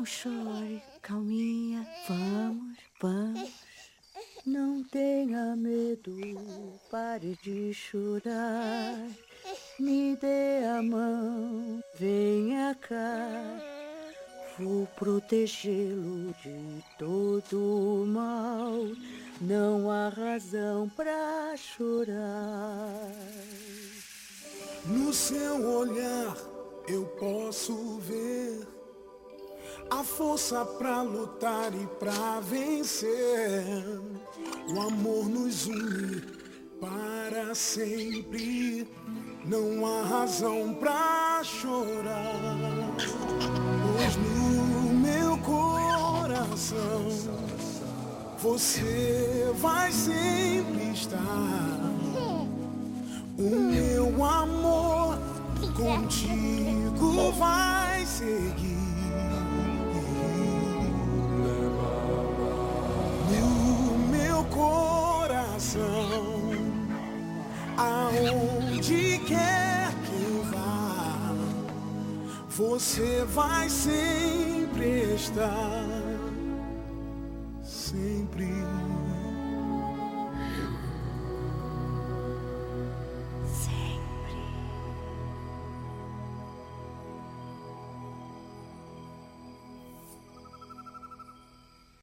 Não chore, calminha, vamos, vamos. Não tenha medo, pare de chorar. Me dê a mão, venha cá. Vou protegê-lo de todo o mal. Não há razão pra chorar. No seu olhar eu posso ver a força pra lutar e pra vencer. O amor nos une para sempre. Não há razão pra chorar, pois no meu coração você vai sempre estar. O meu amor contigo vai seguir. No meu coração, aonde quer que eu vá, você vai sempre estar, sempre.